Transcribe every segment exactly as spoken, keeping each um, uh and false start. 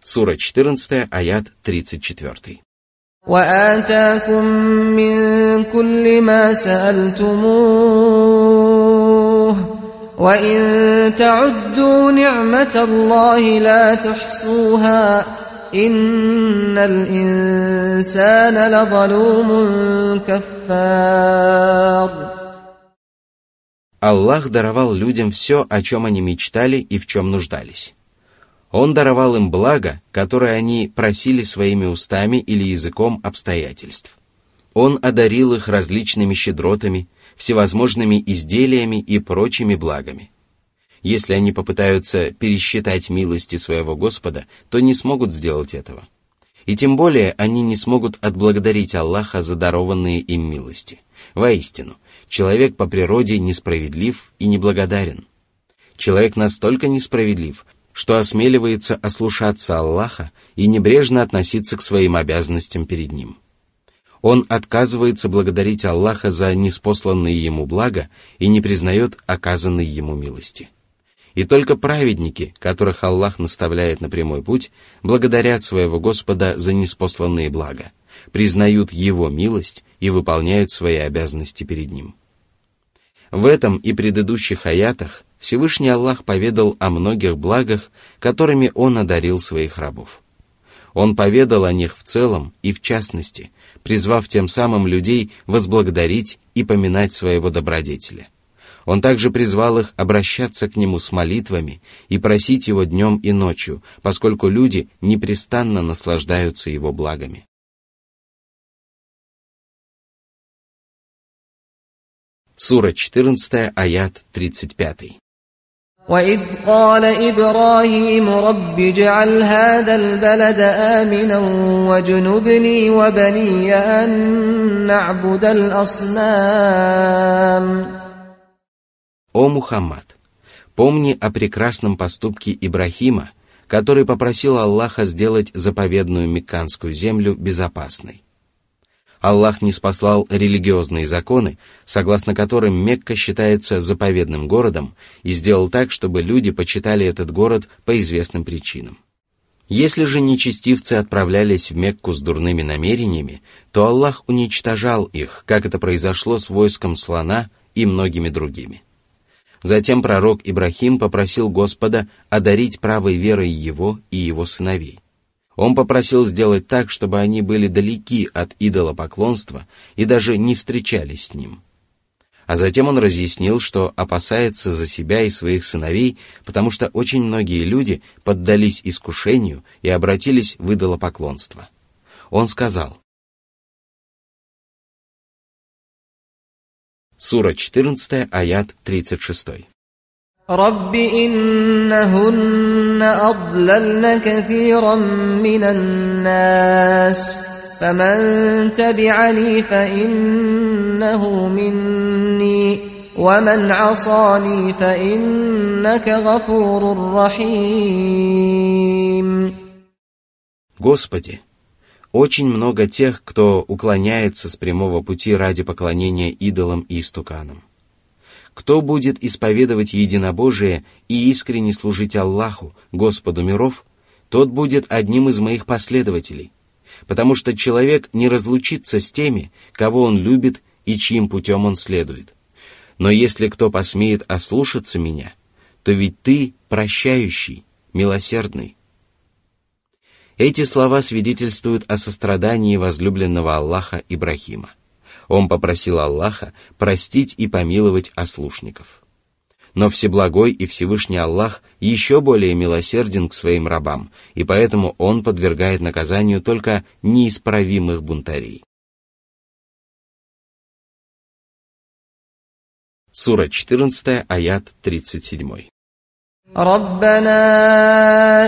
Сура четырнадцатая, аят тридцать четыре. وآتاكم من كل ما سألتموه وإن تعدوا نعمة الله لا تحصوها إن الإنسان لظلوم كفار. Аллах даровал людям все, о чем они мечтали и в чем нуждались. Он даровал им благо, которое они просили своими устами или языком обстоятельств. Он одарил их различными щедротами, всевозможными изделиями и прочими благами. Если они попытаются пересчитать милости своего Господа, то не смогут сделать этого. И тем более они не смогут отблагодарить Аллаха за дарованные им милости. Воистину, человек по природе несправедлив и неблагодарен. Человек настолько несправедлив, что осмеливается ослушаться Аллаха и небрежно относиться к своим обязанностям перед Ним. Он отказывается благодарить Аллаха за ниспосланные ему блага и не признает оказанной ему милости. И только праведники, которых Аллах наставляет на прямой путь, благодарят своего Господа за ниспосланные блага, признают Его милость и выполняют свои обязанности перед Ним. В этом и предыдущих аятах Всевышний Аллах поведал о многих благах, которыми Он одарил своих рабов. Он поведал о них в целом и в частности, призвав тем самым людей возблагодарить и поминать своего добродетеля. Он также призвал их обращаться к Нему с молитвами и просить Его днем и ночью, поскольку люди непрестанно наслаждаются Его благами. Сура четырнадцатая, аят тридцать пять. وإذ قال إبراهيم رب اجعل هذا البلد آمنا واجنبني وبني أن نعبد الأصنام. О Мухаммад, помни о прекрасном поступке Ибрахима, который попросил Аллаха сделать заповедную Мекканскую землю безопасной. Аллах ниспослал религиозные законы, согласно которым Мекка считается заповедным городом, и сделал так, чтобы люди почитали этот город по известным причинам. Если же нечестивцы отправлялись в Мекку с дурными намерениями, то Аллах уничтожал их, как это произошло с войском слона и многими другими. Затем пророк Ибрахим попросил Господа одарить правой верой его и его сыновей. Он попросил сделать так, чтобы они были далеки от идолопоклонства и даже не встречались с ним. А затем он разъяснил, что опасается за себя и своих сыновей, потому что очень многие люди поддались искушению и обратились в идолопоклонство. Он сказал. Сура четырнадцатая, аят тридцать шесть. رب إنهن أضللن كثيرا من الناس فمن تبعني فإنه مني ومن عصاني فإنك غفور رحيم. Господи, очень много тех, кто уклоняется с прямого пути ради поклонения идолам и истуканам. Кто будет исповедовать единобожие и искренне служить Аллаху, Господу миров, тот будет одним из моих последователей, потому что человек не разлучится с теми, кого он любит и чьим путем он следует. Но если кто посмеет ослушаться меня, то ведь ты прощающий, милосердный. Эти слова свидетельствуют о сострадании возлюбленного Аллаха Ибрахима. Он попросил Аллаха простить и помиловать ослушников. Но Всеблагой и Всевышний Аллах еще более милосерден к своим рабам, и поэтому Он подвергает наказанию только неисправимых бунтарей. Сура четырнадцатая, аят тридцать семь. ربنا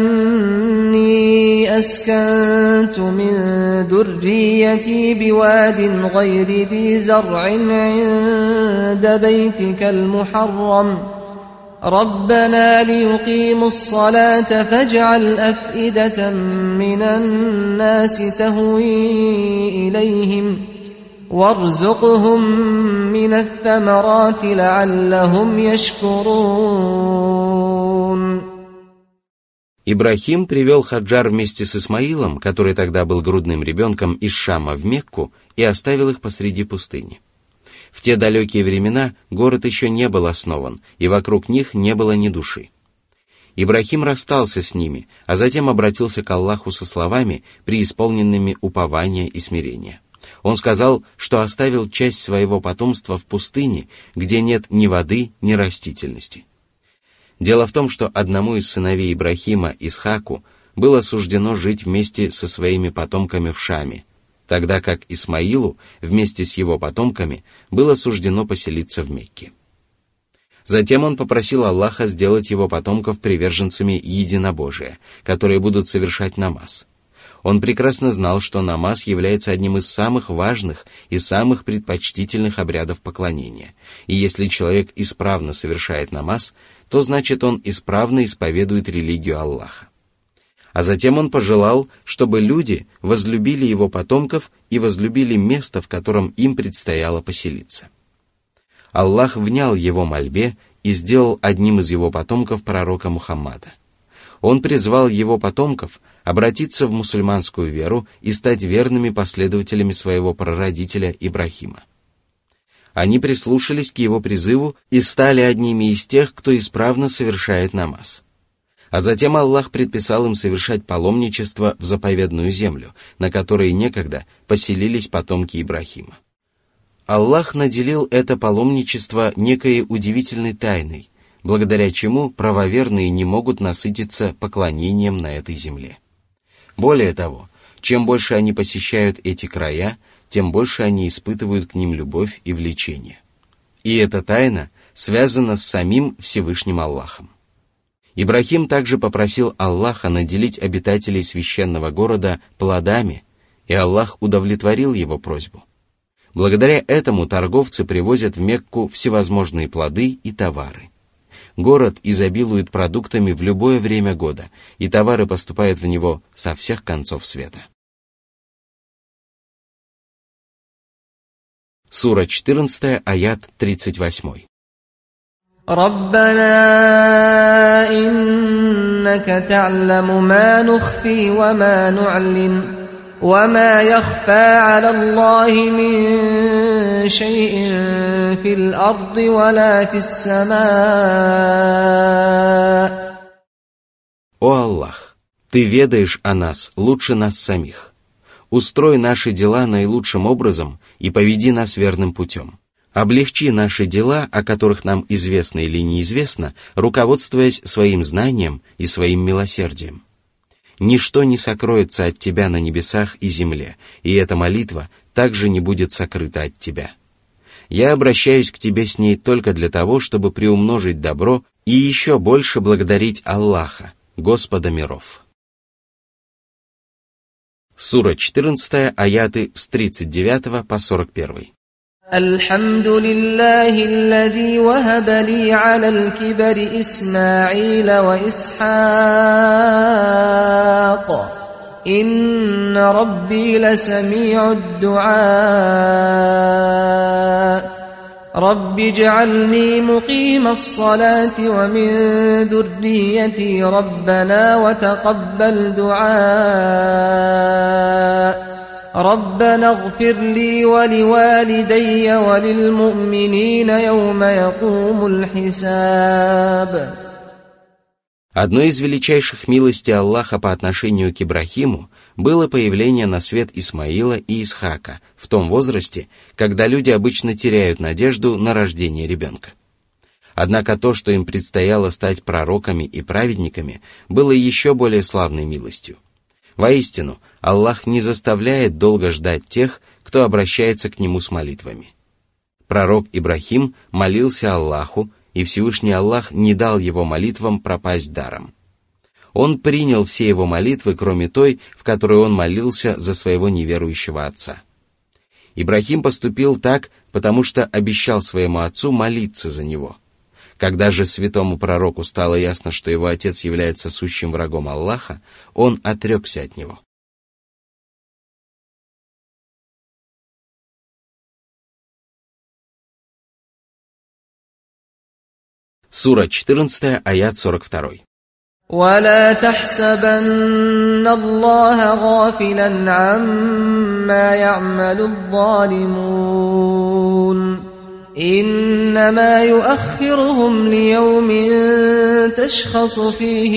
إني أسكنت من ذريتي بواد غير ذي زرع عند بيتك المحرم ربنا ليقيموا الصلاة فاجعل أفئدة من الناس تهوي إليهم وارزقهم من الثمرات لعلهم يشكرون. Ибрахим привел Хаджар вместе с Исмаилом, который тогда был грудным ребенком, из Шама в Мекку и оставил их посреди пустыни. В те далекие времена город еще не был основан, и вокруг них не было ни души. Ибрахим расстался с ними, а затем обратился к Аллаху со словами, преисполненными упования и смирения. Он сказал, что оставил часть своего потомства в пустыне, где нет ни воды, ни растительности. Дело в том, что одному из сыновей Ибрахима, Исхаку, было суждено жить вместе со своими потомками в Шаме, тогда как Исмаилу вместе с его потомками было суждено поселиться в Мекке. Затем он попросил Аллаха сделать его потомков приверженцами единобожия, которые будут совершать намаз. Он прекрасно знал, что намаз является одним из самых важных и самых предпочтительных обрядов поклонения, и если человек исправно совершает намаз, то значит он исправно исповедует религию Аллаха. А затем он пожелал, чтобы люди возлюбили его потомков и возлюбили место, в котором им предстояло поселиться. Аллах внял его мольбе и сделал одним из его потомков пророка Мухаммада. Он призвал его потомков обратиться в мусульманскую веру и стать верными последователями своего прародителя Ибрахима. Они прислушались к его призыву и стали одними из тех, кто исправно совершает намаз. А затем Аллах предписал им совершать паломничество в заповедную землю, на которой некогда поселились потомки Ибрахима. Аллах наделил это паломничество некой удивительной тайной, благодаря чему правоверные не могут насытиться поклонением на этой земле. Более того, чем больше они посещают эти края, тем больше они испытывают к ним любовь и влечение. И эта тайна связана с самим Всевышним Аллахом. Ибрахим также попросил Аллаха наделить обитателей священного города плодами, и Аллах удовлетворил его просьбу. Благодаря этому торговцы привозят в Мекку всевозможные плоды и товары. Город изобилует продуктами в любое время года, и товары поступают в него со всех концов света. Сура четырнадцатая, аят тридцать восемь. ربنا إنك تعلم ما نخفي وما نعلن وما يخفى على الله من شيء في الأرض ولا في السماء. О Аллах, Ты ведаешь о нас лучше нас самих. Устрой наши дела наилучшим образом и поведи нас верным путем. Облегчи наши дела, о которых нам известно или неизвестно, руководствуясь своим знанием и своим милосердием. Ничто не сокроется от Тебя на небесах и земле, и эта молитва также не будет сокрыта от Тебя. Я обращаюсь к Тебе с ней только для того, чтобы приумножить добро и еще больше благодарить Аллаха, Господа миров. Сура четырнадцатая, аяты с тридцать девятого по сорок первый. الحمد لله الذي وهب لي على الكبر إسماعيل وإسحاق إن ربي لسميع الدعاء رب اجعلني مقيم الصلاة ومن ذريتي ربنا وتقبل دعاء ربنا اغفر لي ولوالدي وللمؤمنين يوم يقوم الحساب. Одной из величайших милостей Аллаха по отношению к Ибрахиму было появление на свет Исмаила и Исхака в том возрасте, когда люди обычно теряют надежду на рождение ребенка. Однако то, что им предстояло стать пророками и праведниками, было еще более славной милостью. Воистину, Аллах не заставляет долго ждать тех, кто обращается к Нему с молитвами. Пророк Ибрахим молился Аллаху, и Всевышний Аллах не дал его молитвам пропасть даром. Он принял все его молитвы, кроме той, в которой он молился за своего неверующего отца. Ибрахим поступил так, потому что обещал своему отцу молиться за него. Когда же святому пророку стало ясно, что его отец является сущим врагом Аллаха, он отрекся от него. Сура четырнадцатая, аят сорок два. ولا تحسبن الله غافلا عما يعمل الظالمون إنما يؤخرهم ليوم تشخص فيه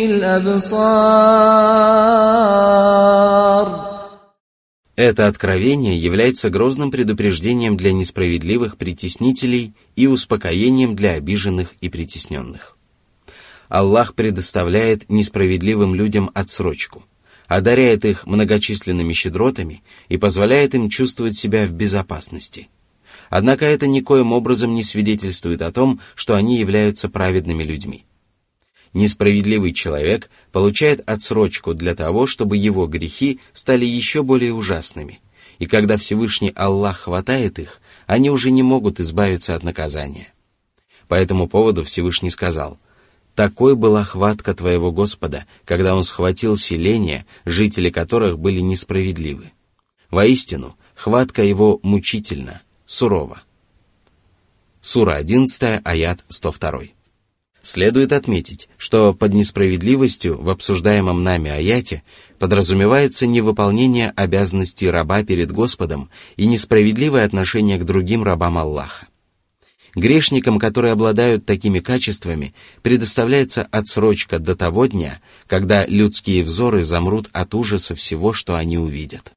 الأبصار. Это откровение является грозным предупреждением для несправедливых притеснителей и успокоением для обиженных и притесненных. Аллах предоставляет несправедливым людям отсрочку, одаряет их многочисленными щедротами и позволяет им чувствовать себя в безопасности. Однако это никоим образом не свидетельствует о том, что они являются праведными людьми. Несправедливый человек получает отсрочку для того, чтобы его грехи стали еще более ужасными, и когда Всевышний Аллах хватает их, они уже не могут избавиться от наказания. По этому поводу Всевышний сказал: «Такой была хватка твоего Господа, когда Он схватил селения, жители которых были несправедливы. Воистину, хватка Его мучительна, сурова». Сура одиннадцатая, аят сто два. Следует отметить, что под несправедливостью в обсуждаемом нами аяте подразумевается невыполнение обязанностей раба перед Господом и несправедливое отношение к другим рабам Аллаха. Грешникам, которые обладают такими качествами, предоставляется отсрочка до того дня, когда людские взоры замрут от ужаса всего, что они увидят.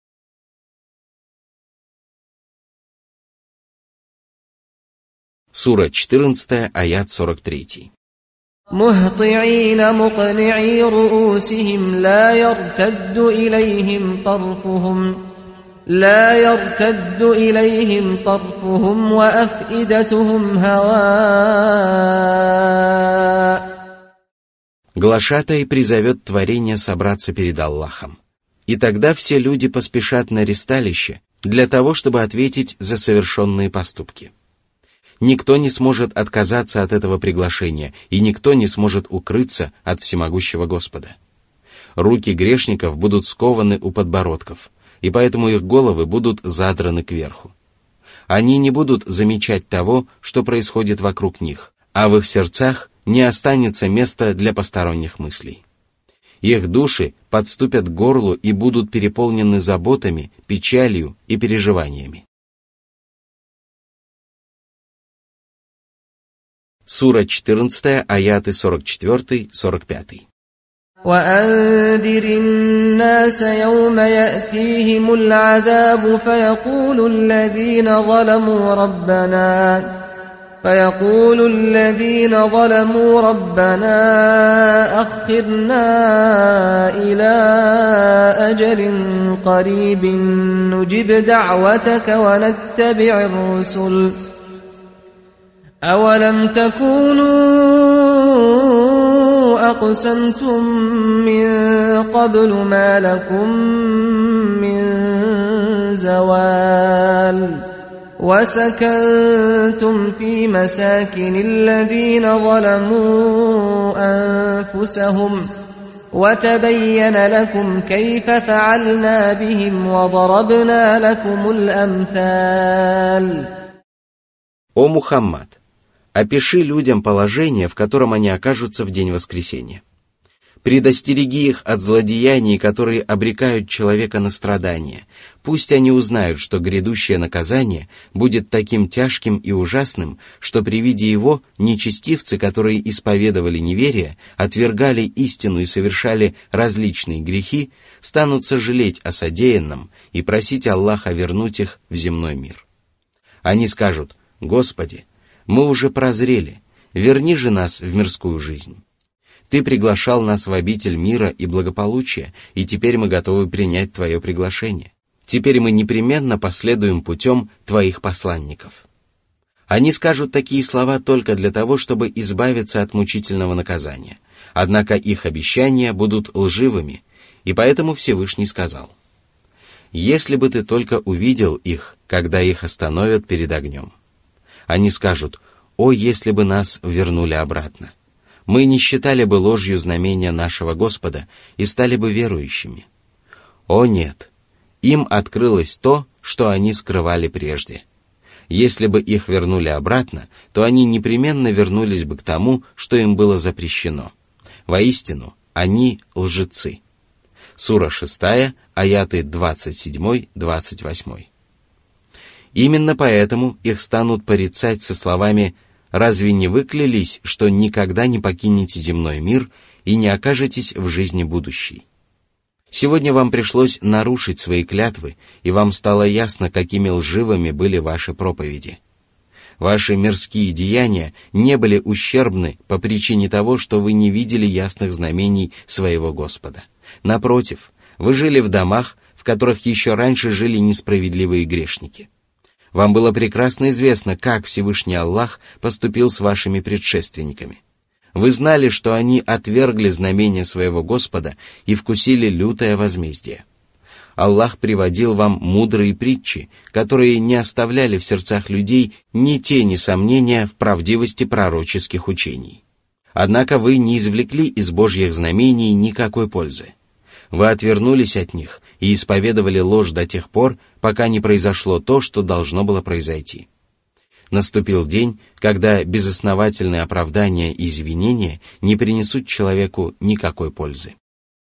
Сура четырнадцатая, аят сорок три. مهطعين مقنعي رؤوسهم لا يرتد إليهم طرفهم لا يرتد إليهم طرفهم وأفئدتهم هواء. Глашатай призовет творение собраться перед Аллахом. И тогда все люди поспешат на ристалище для того, чтобы ответить за совершенные поступки. Никто не сможет отказаться от этого приглашения, и никто не сможет укрыться от всемогущего Господа. Руки грешников будут скованы у подбородков, и поэтому их головы будут задраны кверху. Они не будут замечать того, что происходит вокруг них, а в их сердцах не останется места для посторонних мыслей. Их души подступят к горлу и будут переполнены заботами, печалью и переживаниями. Сура четырнадцатая, аяты сорок четыре сорок пять. وأنذر الناس يوم يأتيهم العذاب فيقول الذين ظلموا ربنا فيقول الذين ظلموا ربنا أخرنا إلى أجل قريب نجب دعوتك ونتبع الرسل أولم تكونوا أقسمتم من قبل ما لكم من زوال وسكنتم في مساكن الذين ظلموا أنفسهم وتبين لكم كيف فعلنا بهم وضربنا لكم الأمثال. О Мухаммад! Опиши людям положение, в котором они окажутся в день воскресения. Предостереги их от злодеяний, которые обрекают человека на страдания. Пусть они узнают, что грядущее наказание будет таким тяжким и ужасным, что при виде его нечестивцы, которые исповедовали неверие, отвергали истину и совершали различные грехи, станут сожалеть о содеянном и просить Аллаха вернуть их в земной мир. Они скажут: «Господи, мы уже прозрели, верни же нас в мирскую жизнь. Ты приглашал нас в обитель мира и благополучия, и теперь мы готовы принять Твое приглашение. Теперь мы непременно последуем путем Твоих посланников». Они скажут такие слова только для того, чтобы избавиться от мучительного наказания. Однако их обещания будут лживыми, и поэтому Всевышний сказал: «Если бы ты только увидел их, когда их остановят перед огнем». Они скажут: «О, если бы нас вернули обратно! Мы не считали бы ложью знамения нашего Господа и стали бы верующими». О нет! Им открылось то, что они скрывали прежде. Если бы их вернули обратно, то они непременно вернулись бы к тому, что им было запрещено. Воистину, они лжецы. Сура шестая, аяты двадцать семь двадцать восемь. Именно поэтому их станут порицать со словами: «Разве не вы клялись, что никогда не покинете земной мир и не окажетесь в жизни будущей?» Сегодня вам пришлось нарушить свои клятвы, и вам стало ясно, какими лживыми были ваши проповеди. Ваши мирские деяния не были ущербны по причине того, что вы не видели ясных знамений своего Господа. Напротив, вы жили в домах, в которых еще раньше жили несправедливые грешники. Вам было прекрасно известно, как Всевышний Аллах поступил с вашими предшественниками. Вы знали, что они отвергли знамения своего Господа и вкусили лютое возмездие. Аллах приводил вам мудрые притчи, которые не оставляли в сердцах людей ни тени сомнения в правдивости пророческих учений. Однако вы не извлекли из Божьих знамений никакой пользы. Вы отвернулись от них и исповедовали ложь до тех пор, пока не произошло то, что должно было произойти. Наступил день, когда безосновательные оправдания и извинения не принесут человеку никакой пользы.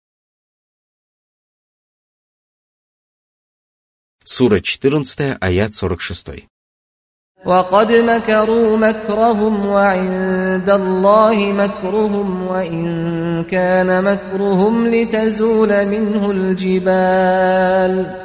Сура четырнадцатая, аят сорок шесть. وَقَدْ مَكَرُوا مَكْرَهُمْ وَعِندَ اللَّهِ مَكْرُهُمْ وَإِنْ كَانَ مَكْرُهُمْ لِتَزُولَ مِنْهُ الْجِبَالُ.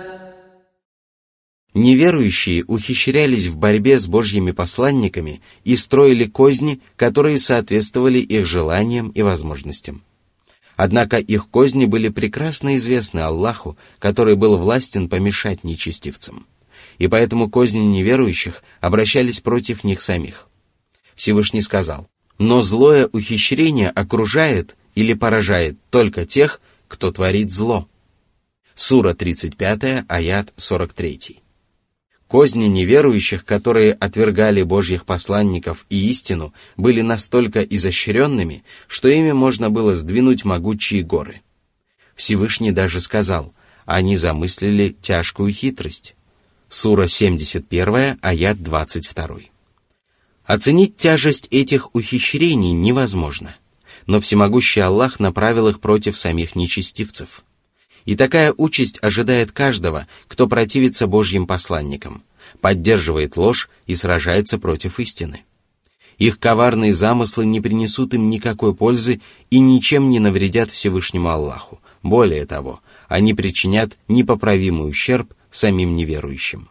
Неверующие ухищрялись в борьбе с Божьими посланниками и строили козни, которые соответствовали их желаниям и возможностям. Однако их козни были прекрасно известны Аллаху, который был властен помешать нечестивцам. И поэтому козни неверующих обращались против них самих. Всевышний сказал: «Но злое ухищрение окружает или поражает только тех, кто творит зло». Сура тридцать пятая, аят сорок три. Козни неверующих, которые отвергали Божьих посланников и истину, были настолько изощренными, что ими можно было сдвинуть могучие горы. Всевышний даже сказал: «Они замыслили тяжкую хитрость». Сура семьдесят первая, аят двадцать два. Оценить тяжесть этих ухищрений невозможно, но всемогущий Аллах направил их против самих нечестивцев. И такая участь ожидает каждого, кто противится Божьим посланникам, поддерживает ложь и сражается против истины. Их коварные замыслы не принесут им никакой пользы и ничем не навредят Всевышнему Аллаху. Более того, они причинят непоправимый ущерб самим неверующим.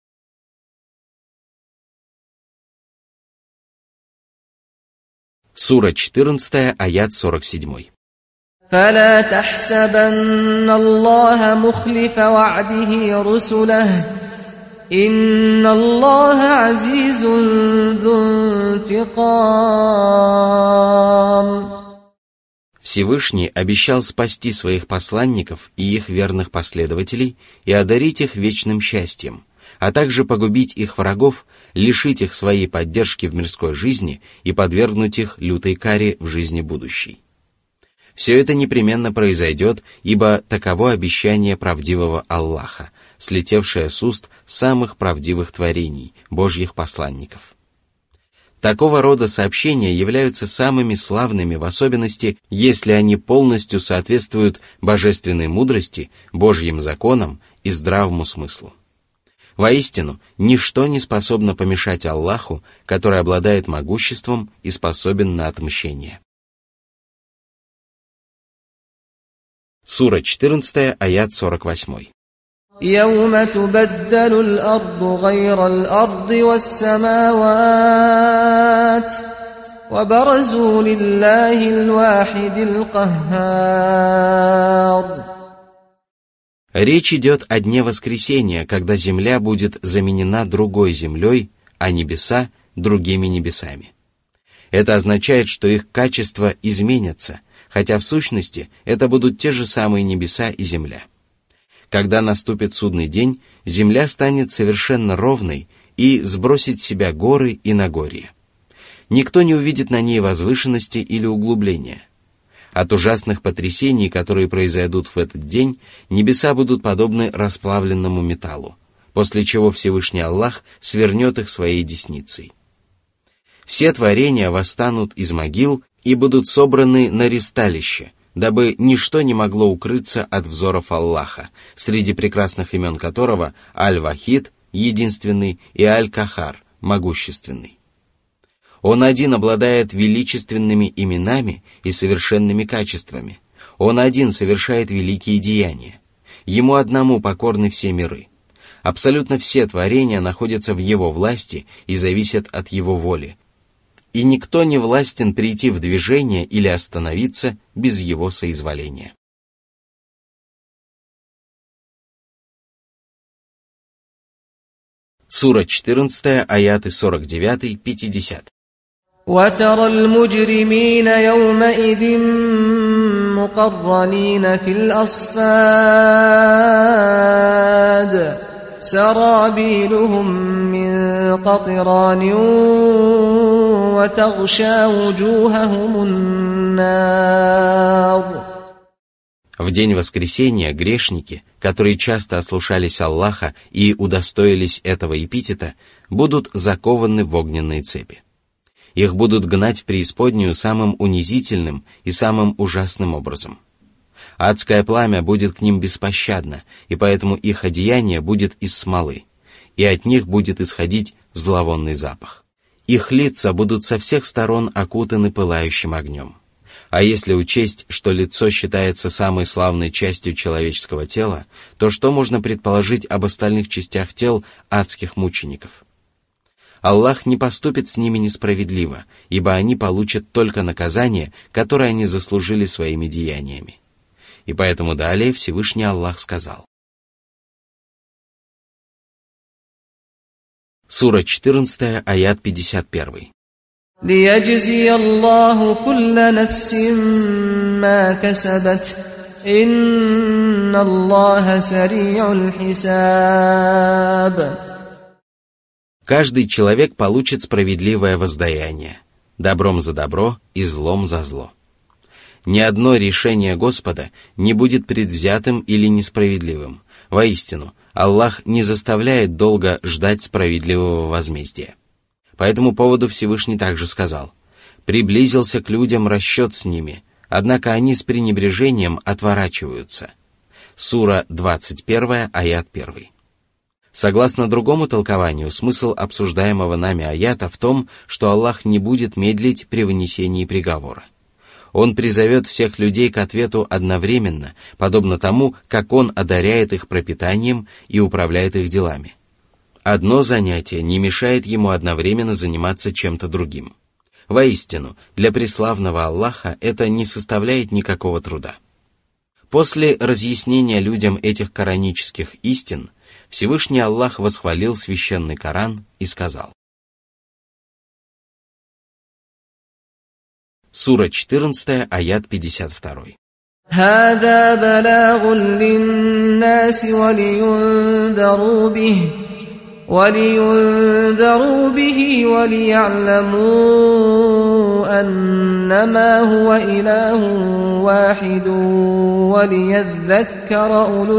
Сура четырнадцатая, аят сорок семь. فَلَا تَحْسَبَنَّ اللَّهَ مُخْلِفَ وَعْدِهِ رُسُلَهُ إِنَّ اللَّهَ عَزِيزٌ ذُو انْتِقَامٍ. Всевышний обещал спасти своих посланников и их верных последователей и одарить их вечным счастьем, а также погубить их врагов, лишить их своей поддержки в мирской жизни и подвергнуть их лютой каре в жизни будущей. Все это непременно произойдет, ибо таково обещание правдивого Аллаха, слетевшее с уст самых правдивых творений, Божьих посланников. Такого рода сообщения являются самыми славными, в особенности, если они полностью соответствуют божественной мудрости, Божьим законам и здравому смыслу. Воистину, ничто не способно помешать Аллаху, который обладает могуществом и способен на отмщение. Сура четырнадцатая, аят сорок восемь. يَوْمَ تُبَدَّلُ الْأَرْضُ غَيْرَ الْأَرْضِ وَالسَّمَاوَاتُ وَبَرَزُوا لِلَّهِ الْوَاحِدِ الْقَهَّارِ. Речь идет о дне воскресения, когда земля будет заменена другой землей, а небеса — другими небесами. Это означает, что их качества изменятся, хотя в сущности это будут те же самые небеса и земля. Когда наступит судный день, земля станет совершенно ровной и сбросит с себя горы и нагорья. Никто не увидит на ней возвышенности или углубления. От ужасных потрясений, которые произойдут в этот день, небеса будут подобны расплавленному металлу, после чего Всевышний Аллах свернет их своей десницей. Все творения восстанут из могил и будут собраны на ристалище, дабы ничто не могло укрыться от взоров Аллаха, среди прекрасных имен которого Аль-Вахид, единственный, и Аль-Кахар, могущественный. Он один обладает величественными именами и совершенными качествами. Он один совершает великие деяния. Ему одному покорны все миры. Абсолютно все творения находятся в его власти и зависят от его воли. И никто не властен прийти в движение или остановиться без его соизволения. Сура четырнадцатая, аяты сорок девять пятьдесят. وترى المجرمين يومئذ مقرنين في الأصفاد سرابيلهم من قطران وتغشى وجوههم النار. В день воскресения грешники, которые часто ослушались Аллаха и удостоились этого эпитета, будут закованы в огненные цепи. Их будут гнать в преисподнюю самым унизительным и самым ужасным образом. Адское пламя будет к ним беспощадно, и поэтому их одеяние будет из смолы, и от них будет исходить зловонный запах. Их лица будут со всех сторон окутаны пылающим огнем. А если учесть, что лицо считается самой славной частью человеческого тела, то что можно предположить об остальных частях тел адских мучеников? Аллах не поступит с ними несправедливо, ибо они получат только наказание, которое они заслужили своими деяниями. И поэтому далее Всевышний Аллах сказал. Сура четырнадцатая, аят пятьдесят один. ليجزي الله كل نفس ما كسبت إن الله سريع الحساب. Каждый человек получит справедливое воздаяние, добром за добро и злом за зло. Ни одно решение Господа не будет предвзятым или несправедливым. Воистину, Аллах не заставляет долго ждать справедливого возмездия. По этому поводу Всевышний также сказал: «Приблизился к людям расчет с ними, однако они с пренебрежением отворачиваются». Сура двадцать один, аят один. Согласно другому толкованию, смысл обсуждаемого нами аята в том, что Аллах не будет медлить при вынесении приговора. Он призовет всех людей к ответу одновременно, подобно тому, как Он одаряет их пропитанием и управляет их делами. Одно занятие не мешает ему одновременно заниматься чем-то другим. Воистину, для преславного Аллаха это не составляет никакого труда. После разъяснения людям этих коранических истин, Всевышний Аллах восхвалил священный Коран и сказал. Сура четырнадцатая, аят пятьдесят два. هذا بلاغ للناس ولينذروا به ولينذروا به وليعلموا أنما هو إله واحد وليذكر أولو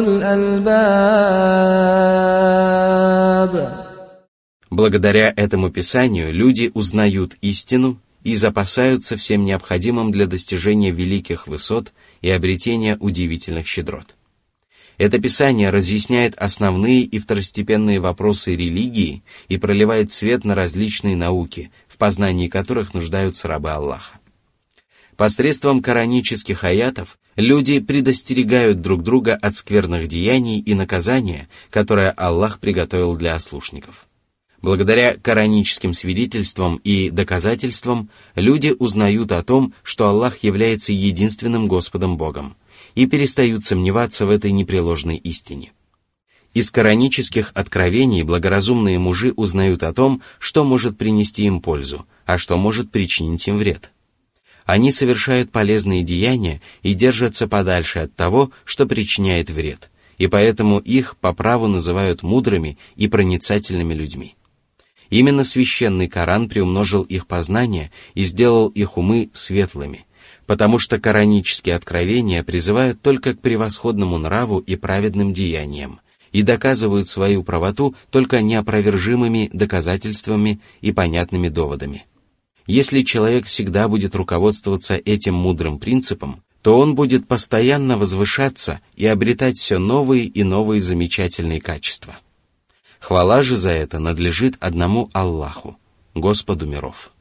الألباب. Благодаря этому писанию люди узнают истину и запасаются всем необходимым для достижения великих высот и обретения удивительных щедрот. Это писание разъясняет основные и второстепенные вопросы религии и проливает свет на различные науки, в познании которых нуждаются рабы Аллаха. Посредством коранических аятов люди предостерегают друг друга от скверных деяний и наказания, которое Аллах приготовил для ослушников. Благодаря кораническим свидетельствам и доказательствам люди узнают о том, что Аллах является единственным Господом Богом, и перестают сомневаться в этой непреложной истине. Из коранических откровений благоразумные мужи узнают о том, что может принести им пользу, а что может причинить им вред. Они совершают полезные деяния и держатся подальше от того, что причиняет вред, и поэтому их по праву называют мудрыми и проницательными людьми. Именно священный Коран приумножил их познание и сделал их умы светлыми, потому что коранические откровения призывают только к превосходному нраву и праведным деяниям и доказывают свою правоту только неопровержимыми доказательствами и понятными доводами. Если человек всегда будет руководствоваться этим мудрым принципом, то он будет постоянно возвышаться и обретать все новые и новые замечательные качества. Хвала же за это надлежит одному Аллаху, Господу миров.